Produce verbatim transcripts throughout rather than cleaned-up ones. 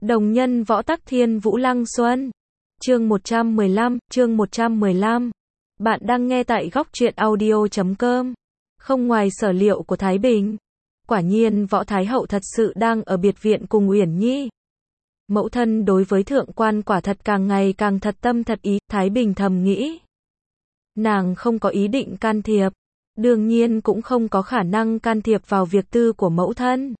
Đồng nhân võ tắc thiên Vũ Lăng Xuân. Chương một trăm mười lăm, chương một trăm mười lăm. Bạn đang nghe tại góc truyện audio chấm com. Không ngoài sở liệu của Thái Bình. Quả nhiên võ Thái Hậu thật sự đang ở biệt viện cùng Uyển Nhi. Mẫu thân đối với thượng quan quả thật càng ngày càng thật tâm thật ý, Thái Bình thầm nghĩ. Nàng không có ý định can thiệp. Đương nhiên cũng không có khả năng can thiệp vào việc tư của mẫu thân.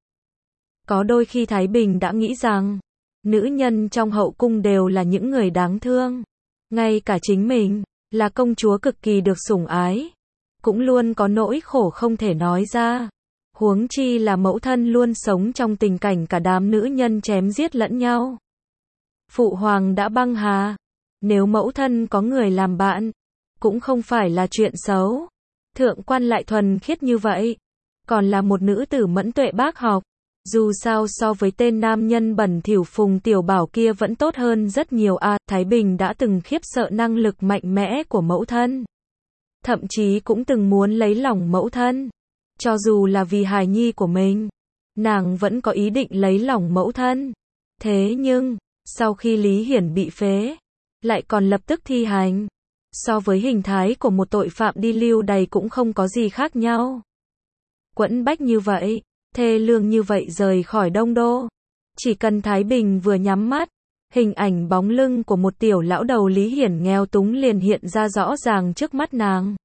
Có đôi khi Thái Bình đã nghĩ rằng, nữ nhân trong hậu cung đều là những người đáng thương. Ngay cả chính mình, là công chúa cực kỳ được sủng ái, cũng luôn có nỗi khổ không thể nói ra. Huống chi là mẫu thân luôn sống trong tình cảnh cả đám nữ nhân chém giết lẫn nhau. Phụ hoàng đã băng hà. Nếu mẫu thân có người làm bạn, cũng không phải là chuyện xấu. Thượng quan lại thuần khiết như vậy, còn là một nữ tử mẫn tuệ bác học. Dù sao so với tên nam nhân bẩn thỉu Phùng Tiểu Bảo kia vẫn tốt hơn rất nhiều à, Thái Bình đã từng khiếp sợ năng lực mạnh mẽ của mẫu thân. Thậm chí cũng từng muốn lấy lòng mẫu thân. Cho dù là vì hài nhi của mình, nàng vẫn có ý định lấy lòng mẫu thân. Thế nhưng, sau khi Lý Hiển bị phế, lại còn lập tức thi hành. So với hình thái của một tội phạm đi lưu đày cũng không có gì khác nhau. Quẫn bách như vậy, thê lương như vậy rời khỏi Đông Đô. Chỉ cần Thái Bình vừa nhắm mắt, hình ảnh bóng lưng của một tiểu lão đầu Lý Hiển nghèo túng liền hiện ra rõ ràng trước mắt nàng.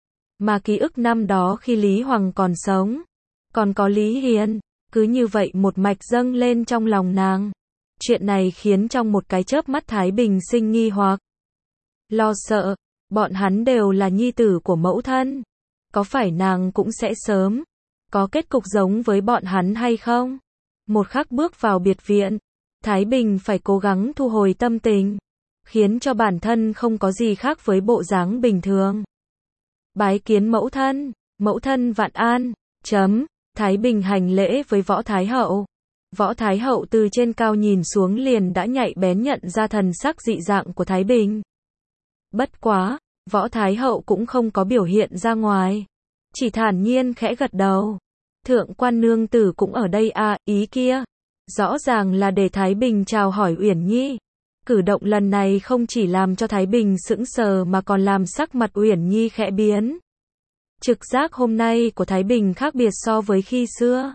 Mà ký ức năm đó khi Lý Hoàng còn sống, còn có Lý Hiền, cứ như vậy một mạch dâng lên trong lòng nàng. Chuyện này khiến trong một cái chớp mắt Thái Bình sinh nghi hoặc, lo sợ, bọn hắn đều là nhi tử của mẫu thân. Có phải nàng cũng sẽ sớm có kết cục giống với bọn hắn hay không? Một khắc bước vào biệt viện, Thái Bình phải cố gắng thu hồi tâm tình, khiến cho bản thân không có gì khác với bộ dáng bình thường. Bái kiến mẫu thân, mẫu thân vạn an, chấm, Thái Bình hành lễ với võ Thái Hậu. Võ Thái Hậu từ trên cao nhìn xuống liền đã nhạy bén nhận ra thần sắc dị dạng của Thái Bình. Bất quá, võ Thái Hậu cũng không có biểu hiện ra ngoài, chỉ thản nhiên khẽ gật đầu. Thượng quan nương tử cũng ở đây à, ý kia. Rõ ràng là để Thái Bình chào hỏi Uyển Nhi. Cử động lần này không chỉ làm cho Thái Bình sững sờ mà còn làm sắc mặt Uyển Nhi khẽ biến. Trực giác hôm nay của Thái Bình khác biệt so với khi xưa.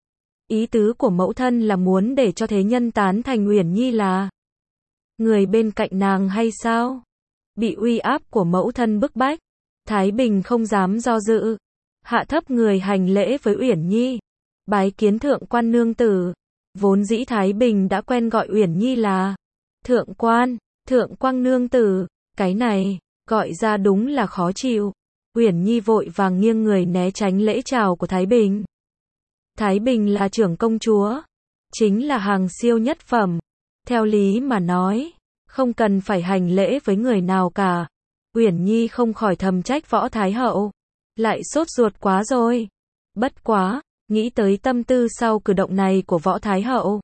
Ý tứ của mẫu thân là muốn để cho thế nhân tán thành Uyển Nhi là người bên cạnh nàng hay sao? Bị uy áp của mẫu thân bức bách, Thái Bình không dám do dự, hạ thấp người hành lễ với Uyển Nhi. Bái kiến thượng quan nương tử. Vốn dĩ Thái Bình đã quen gọi Uyển Nhi là thượng quan, thượng quan nương tử. Cái này, gọi ra đúng là khó chịu. Uyển Nhi vội vàng nghiêng người né tránh lễ chào của Thái Bình. Thái Bình là trưởng công chúa, chính là hàng siêu nhất phẩm. Theo lý mà nói, không cần phải hành lễ với người nào cả. Uyển Nhi không khỏi thầm trách võ Thái Hậu, lại sốt ruột quá rồi. Bất quá, nghĩ tới tâm tư sau cử động này của võ Thái Hậu,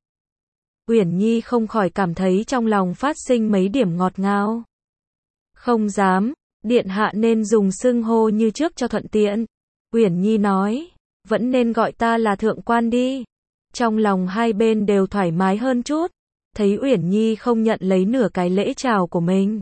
Uyển Nhi không khỏi cảm thấy trong lòng phát sinh mấy điểm ngọt ngào. Không dám, điện hạ nên dùng xưng hô như trước cho thuận tiện. Uyển Nhi nói, vẫn nên gọi ta là thượng quan đi. Trong lòng hai bên đều thoải mái hơn chút. Thấy Uyển Nhi không nhận lấy nửa cái lễ chào của mình,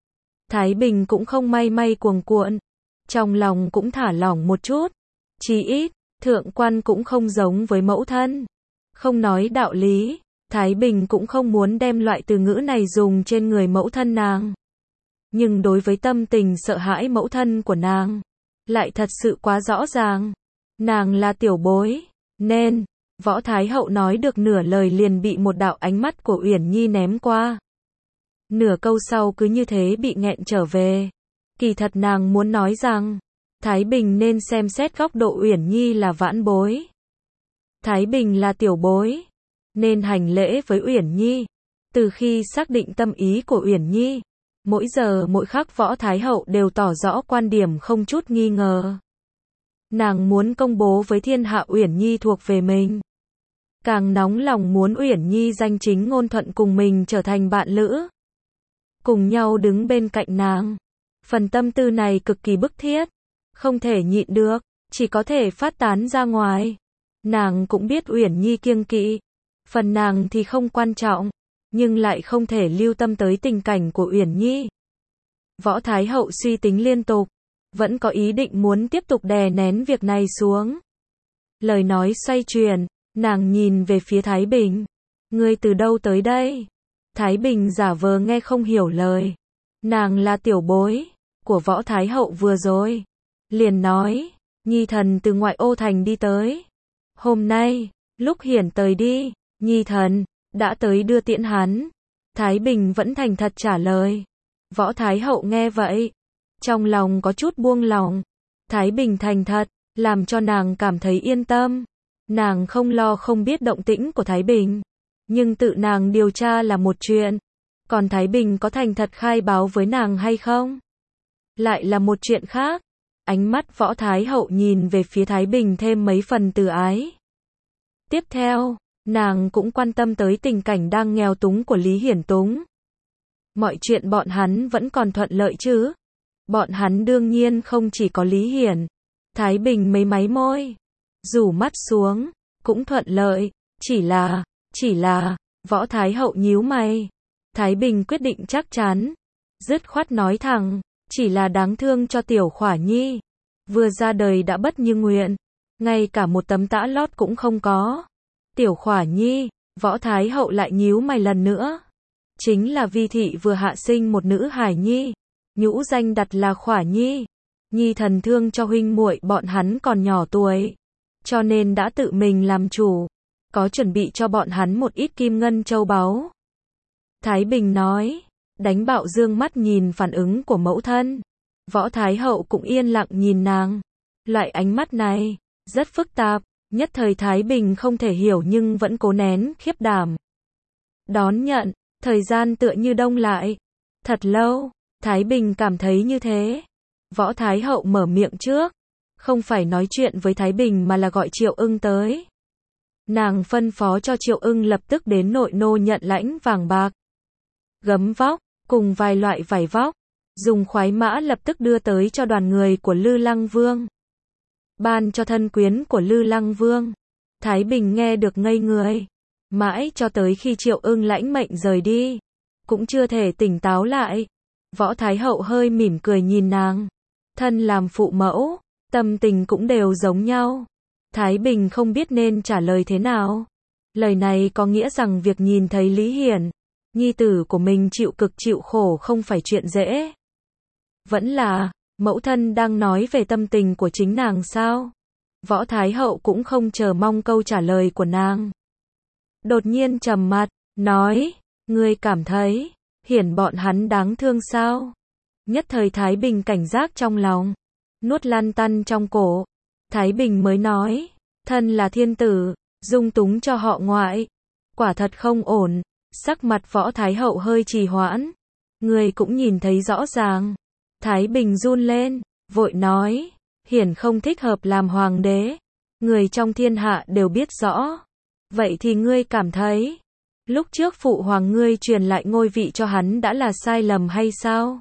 Thái Bình cũng không may may cuồng cuộn, trong lòng cũng thả lỏng một chút. Chí ít, thượng quan cũng không giống với mẫu thân. Không nói đạo lý, Thái Bình cũng không muốn đem loại từ ngữ này dùng trên người mẫu thân nàng. Nhưng đối với tâm tình sợ hãi mẫu thân của nàng, lại thật sự quá rõ ràng. Nàng là tiểu bối, nên, võ Thái Hậu nói được nửa lời liền bị một đạo ánh mắt của Uyển Nhi ném qua. Nửa câu sau cứ như thế bị nghẹn trở về. Kỳ thật nàng muốn nói rằng, Thái Bình nên xem xét góc độ Uyển Nhi là vãn bối. Thái Bình là tiểu bối, nên hành lễ với Uyển Nhi. Từ khi xác định tâm ý của Uyển Nhi, mỗi giờ mỗi khắc võ Thái Hậu đều tỏ rõ quan điểm không chút nghi ngờ. Nàng muốn công bố với thiên hạ Uyển Nhi thuộc về mình. Càng nóng lòng muốn Uyển Nhi danh chính ngôn thuận cùng mình trở thành bạn lữ, cùng nhau đứng bên cạnh nàng. Phần tâm tư này cực kỳ bức thiết, không thể nhịn được, chỉ có thể phát tán ra ngoài. Nàng cũng biết Uyển Nhi kiêng kỵ, Phần nàng thì không quan trọng, nhưng lại không thể lưu tâm tới tình cảnh của Uyển Nhi. Võ Thái Hậu suy tính liên tục, vẫn có ý định muốn tiếp tục đè nén việc này xuống. Lời nói xoay chuyển, nàng nhìn về phía Thái Bình. Ngươi từ đâu tới đây? Thái Bình giả vờ nghe không hiểu lời. Nàng là tiểu bối của Võ Thái Hậu vừa rồi. Liền nói, Nhi thần từ ngoại ô thành đi tới. Hôm nay, lúc hiển tới đi, Nhi thần đã tới đưa tiễn hắn. Thái Bình vẫn thành thật trả lời. Võ Thái Hậu nghe vậy, trong lòng có chút buông lòng. Thái Bình thành thật, làm cho nàng cảm thấy yên tâm. Nàng không lo không biết động tĩnh của Thái Bình, nhưng tự nàng điều tra là một chuyện, còn Thái Bình có thành thật khai báo với nàng hay không, lại là một chuyện khác. Ánh mắt Võ Thái Hậu nhìn về phía Thái Bình thêm mấy phần từ ái. Tiếp theo, nàng cũng quan tâm tới tình cảnh đang nghèo túng của Lý Hiển Túng. Mọi chuyện bọn hắn vẫn còn thuận lợi chứ? Bọn hắn đương nhiên không chỉ có Lý Hiển. Thái Bình mấy máy môi, rủ mắt xuống, cũng thuận lợi, chỉ là, chỉ là, Võ Thái Hậu nhíu mày. Thái Bình quyết định chắc chắn, dứt khoát nói thẳng, chỉ là đáng thương cho tiểu Khỏa Nhi. Vừa ra đời đã bất như nguyện, ngay cả một tấm tã lót cũng không có. Tiểu Khỏa Nhi, Võ Thái Hậu lại nhíu mày lần nữa. Chính là Vi thị vừa hạ sinh một nữ hài nhi, nhũ danh đặt là Khỏa Nhi. Nhi thần thương cho huynh muội bọn hắn còn nhỏ tuổi, cho nên đã tự mình làm chủ, có chuẩn bị cho bọn hắn một ít kim ngân châu báu. Thái Bình nói, đánh bạo dương mắt nhìn phản ứng của mẫu thân. Võ Thái Hậu cũng yên lặng nhìn nàng. Loại ánh mắt này, rất phức tạp, nhất thời Thái Bình không thể hiểu nhưng vẫn cố nén khiếp đảm. Đón nhận, thời gian tựa như đông lại. Thật lâu, Thái Bình cảm thấy như thế. Võ Thái Hậu mở miệng trước, không phải nói chuyện với Thái Bình mà là gọi Triệu Ưng tới. Nàng phân phó cho Triệu Ưng lập tức đến nội nô nhận lãnh vàng bạc, gấm vóc, cùng vài loại vải vóc, dùng khoái mã lập tức đưa tới cho đoàn người của Lư Lăng Vương. Ban cho thân quyến của Lư Lăng Vương. Thái Bình nghe được ngây người, mãi cho tới khi Triệu Ưng lãnh mệnh rời đi, cũng chưa thể tỉnh táo lại. Võ Thái Hậu hơi mỉm cười nhìn nàng. Thân làm phụ mẫu, tâm tình cũng đều giống nhau. Thái Bình không biết nên trả lời thế nào. Lời này có nghĩa rằng việc nhìn thấy Lý Hiển, nhi tử của mình chịu cực chịu khổ không phải chuyện dễ. Vẫn là, mẫu thân đang nói về tâm tình của chính nàng sao? Võ Thái Hậu cũng không chờ mong câu trả lời của nàng. Đột nhiên trầm mặt, nói, ngươi cảm thấy, Hiển bọn hắn đáng thương sao? Nhất thời Thái Bình cảnh giác trong lòng, nuốt lăn tăn trong cổ. Thái Bình mới nói, thân là thiên tử, dung túng cho họ ngoại, quả thật không ổn. Sắc mặt Võ Thái Hậu hơi trì hoãn. Người cũng nhìn thấy rõ ràng. Thái Bình run lên, vội nói, Hiển không thích hợp làm hoàng đế. Người trong thiên hạ đều biết rõ. Vậy thì ngươi cảm thấy, lúc trước phụ hoàng ngươi truyền lại ngôi vị cho hắn đã là sai lầm hay sao?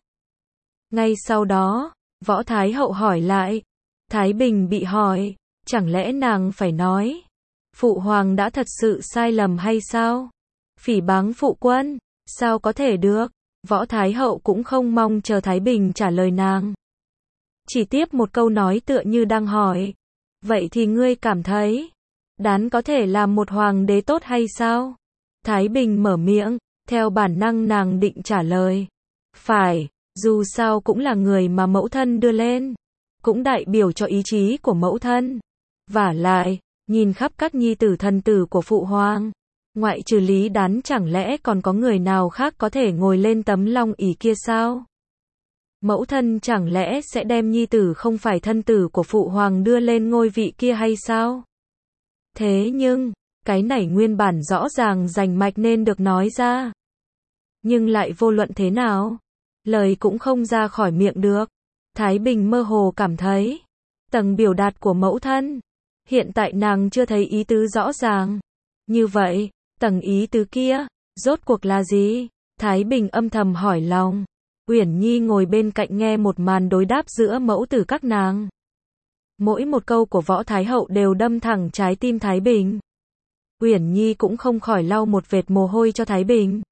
Ngay sau đó, Võ Thái Hậu hỏi lại. Thái Bình bị hỏi, chẳng lẽ nàng phải nói, phụ hoàng đã thật sự sai lầm hay sao? Phỉ báng phụ quân, sao có thể được? Võ Thái Hậu cũng không mong chờ Thái Bình trả lời nàng. Chỉ tiếp một câu nói tựa như đang hỏi, vậy thì ngươi cảm thấy, Đán có thể làm một hoàng đế tốt hay sao? Thái Bình mở miệng, theo bản năng nàng định trả lời, phải, dù sao cũng là người mà mẫu thân đưa lên, cũng đại biểu cho ý chí của mẫu thân. Vả lại, nhìn khắp các nhi tử thần tử của phụ hoàng, ngoại trừ Lý Đán chẳng lẽ còn có người nào khác có thể ngồi lên tấm long ỷ kia sao? Mẫu thân chẳng lẽ sẽ đem nhi tử không phải thân tử của phụ hoàng đưa lên ngôi vị kia hay sao? Thế nhưng, cái này nguyên bản rõ ràng rành mạch nên được nói ra. Nhưng lại vô luận thế nào, lời cũng không ra khỏi miệng được. Thái Bình mơ hồ cảm thấy, tầng biểu đạt của mẫu thân, hiện tại nàng chưa thấy ý tứ rõ ràng. Như vậy, tầng ý tứ kia, rốt cuộc là gì? Thái Bình âm thầm hỏi lòng. Uyển Nhi ngồi bên cạnh nghe một màn đối đáp giữa mẫu tử các nàng. Mỗi một câu của Võ Thái Hậu đều đâm thẳng trái tim Thái Bình. Uyển Nhi cũng không khỏi lau một vệt mồ hôi cho Thái Bình.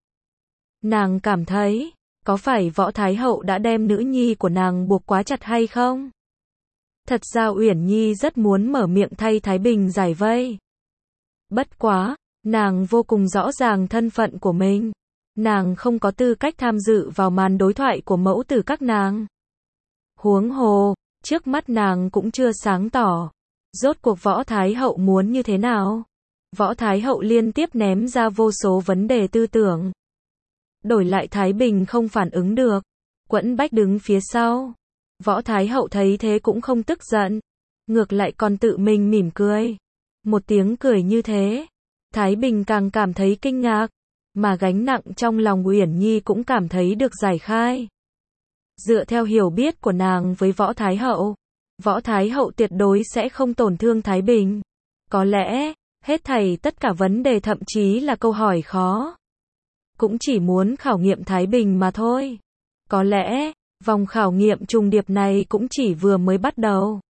Nàng cảm thấy, có phải Võ Thái Hậu đã đem nữ nhi của nàng buộc quá chặt hay không? Thật ra Uyển Nhi rất muốn mở miệng thay Thái Bình giải vây. Bất quá, nàng vô cùng rõ ràng thân phận của mình. Nàng không có tư cách tham dự vào màn đối thoại của mẫu tử các nàng. Huống hồ, trước mắt nàng cũng chưa sáng tỏ. Rốt cuộc Võ Thái Hậu muốn như thế nào? Võ Thái Hậu liên tiếp ném ra vô số vấn đề tư tưởng. Đổi lại Thái Bình không phản ứng được. Quẫn bách đứng phía sau. Võ Thái Hậu thấy thế cũng không tức giận. Ngược lại còn tự mình mỉm cười. Một tiếng cười như thế. Thái Bình càng cảm thấy kinh ngạc. Mà gánh nặng trong lòng Uyển Nhi cũng cảm thấy được giải khai. Dựa theo hiểu biết của nàng với Võ Thái Hậu, Võ Thái Hậu tuyệt đối sẽ không tổn thương Thái Bình. Có lẽ, hết thảy tất cả vấn đề thậm chí là câu hỏi khó, cũng chỉ muốn khảo nghiệm Thái Bình mà thôi. Có lẽ, vòng khảo nghiệm trùng điệp này cũng chỉ vừa mới bắt đầu.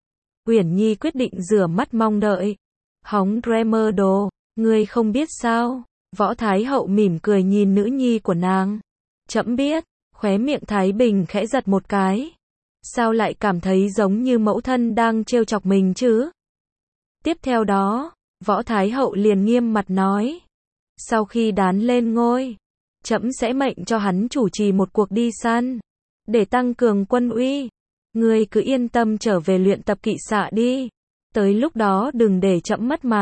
Uyển Nhi quyết định rửa mắt mong đợi. Hóng Dreamer đồ, ngươi không biết sao? Võ Thái Hậu mỉm cười nhìn nữ nhi của nàng. Trẫm biết, khóe miệng Thái Bình khẽ giật một cái. Sao lại cảm thấy giống như mẫu thân đang trêu chọc mình chứ? Tiếp theo đó, Võ Thái Hậu liền nghiêm mặt nói. Sau khi đán lên ngôi, trẫm sẽ mệnh cho hắn chủ trì một cuộc đi săn, để tăng cường quân uy. Ngươi cứ yên tâm trở về luyện tập kỵ xạ đi. Tới lúc đó đừng để trẫm mất mặt.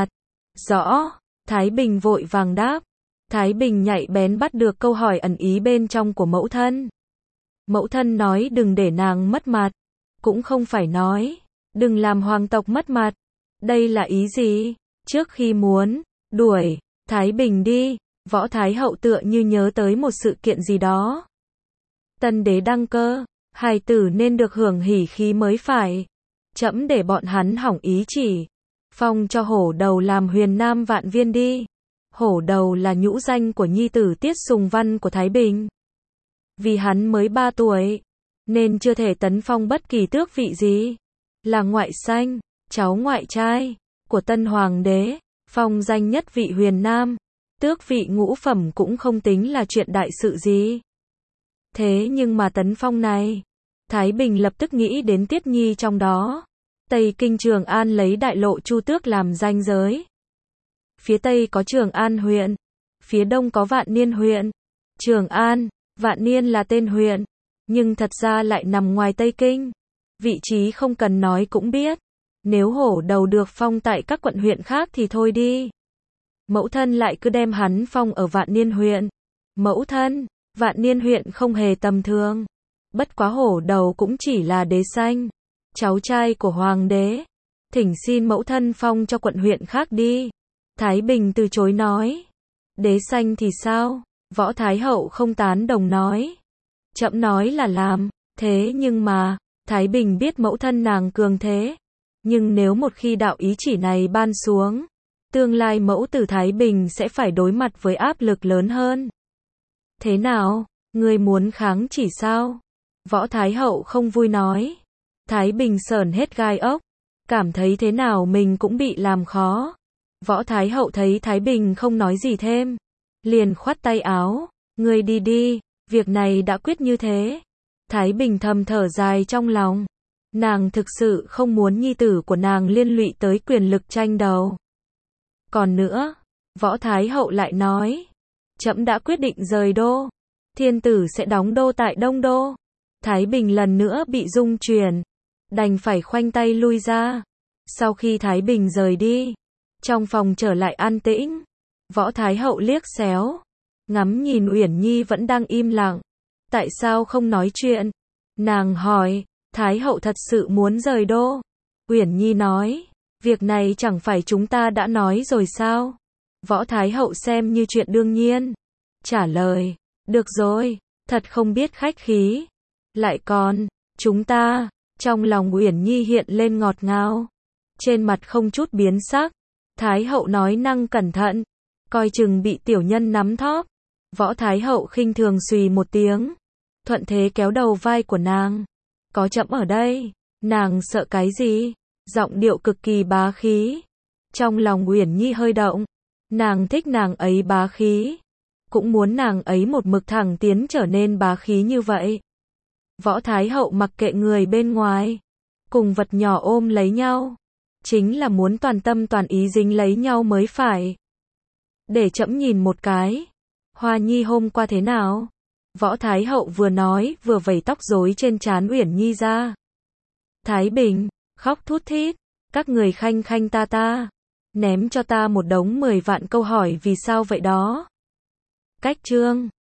Rõ. Thái Bình vội vàng đáp. Thái Bình nhạy bén bắt được câu hỏi ẩn ý bên trong của mẫu thân. Mẫu thân nói đừng để nàng mất mặt. Cũng không phải nói, đừng làm hoàng tộc mất mặt. Đây là ý gì? Trước khi muốn đuổi Thái Bình đi, Võ Thái Hậu tựa như nhớ tới một sự kiện gì đó. Tân đế đăng cơ, hài tử nên được hưởng hỉ khí mới phải. Trẫm để bọn hắn hỏng ý chỉ. Phong cho Hổ Đầu làm Huyền Nam Vạn Viên đi. Hổ Đầu là nhũ danh của nhi tử Tiết Sùng Văn của Thái Bình. Vì hắn mới ba tuổi, nên chưa thể tấn phong bất kỳ tước vị gì. Là ngoại sanh, cháu ngoại trai của tân hoàng đế, phong danh nhất vị Huyền Nam. Tước vị ngũ phẩm cũng không tính là chuyện đại sự gì. Thế nhưng mà tấn phong này, Thái Bình lập tức nghĩ đến Tiết Nhi trong đó. Tây Kinh Trường An lấy đại lộ Chu Tước làm ranh giới. Phía Tây có Trường An huyện, phía Đông có Vạn Niên huyện. Trường An, Vạn Niên là tên huyện, nhưng thật ra lại nằm ngoài Tây Kinh. Vị trí không cần nói cũng biết. Nếu Hổ Đầu được phong tại các quận huyện khác thì thôi đi. Mẫu thân lại cứ đem hắn phong ở Vạn Niên huyện. Mẫu thân, Vạn Niên huyện không hề tầm thường. Bất quá Hổ Đầu cũng chỉ là đế sanh, cháu trai của hoàng đế. Thỉnh xin mẫu thân phong cho quận huyện khác đi. Thái Bình từ chối nói. Đế sanh thì sao? Võ Thái Hậu không tán đồng nói. Trẫm nói là làm. Thế nhưng mà, Thái Bình biết mẫu thân nàng cường thế. Nhưng nếu một khi đạo ý chỉ này ban xuống, tương lai mẫu tử Thái Bình sẽ phải đối mặt với áp lực lớn hơn. Thế nào? Ngươi muốn kháng chỉ sao? Võ Thái Hậu không vui nói. Thái Bình sởn hết gai ốc. Cảm thấy thế nào mình cũng bị làm khó. Võ Thái Hậu thấy Thái Bình không nói gì thêm, liền khoát tay áo. Ngươi đi đi, việc này đã quyết như thế. Thái Bình thầm thở dài trong lòng. Nàng thực sự không muốn nhi tử của nàng liên lụy tới quyền lực tranh đấu. Còn nữa, Võ Thái Hậu lại nói. Trẫm đã quyết định rời đô. Thiên tử sẽ đóng đô tại Đông Đô. Thái Bình lần nữa bị rung chuyển, đành phải khoanh tay lui ra. Sau khi Thái Bình rời đi, trong phòng trở lại an tĩnh. Võ Thái Hậu liếc xéo, ngắm nhìn Uyển Nhi vẫn đang im lặng. Tại sao không nói chuyện? Nàng hỏi. Thái Hậu thật sự muốn rời đô. Uyển Nhi nói. Việc này chẳng phải chúng ta đã nói rồi sao? Võ Thái Hậu xem như chuyện đương nhiên, trả lời. Được rồi, thật không biết khách khí. Lại còn, chúng ta, trong lòng Uyển Nhi hiện lên ngọt ngào, trên mặt không chút biến sắc. Thái Hậu nói năng cẩn thận, coi chừng bị tiểu nhân nắm thóp. Võ Thái Hậu khinh thường xùy một tiếng, thuận thế kéo đầu vai của nàng. Có trẫm ở đây, nàng sợ cái gì? Giọng điệu cực kỳ bá khí. Trong lòng Uyển Nhi hơi động, Nàng thích nàng ấy bá khí, cũng muốn nàng ấy một mực thẳng tiến trở nên bá khí như vậy. Võ Thái Hậu mặc kệ người bên ngoài, cùng vật nhỏ ôm lấy nhau, chính là muốn toàn tâm toàn ý dính lấy nhau mới phải. Để trẫm nhìn một cái, Hoa Nhi hôm qua thế nào? Võ Thái Hậu vừa nói, vừa vẩy tóc rối trên trán Uyển Nhi ra. Thái Bình, khóc thút thít, các người khanh khanh ta ta, ném cho ta một đống mười vạn câu hỏi vì sao vậy đó. Cách chương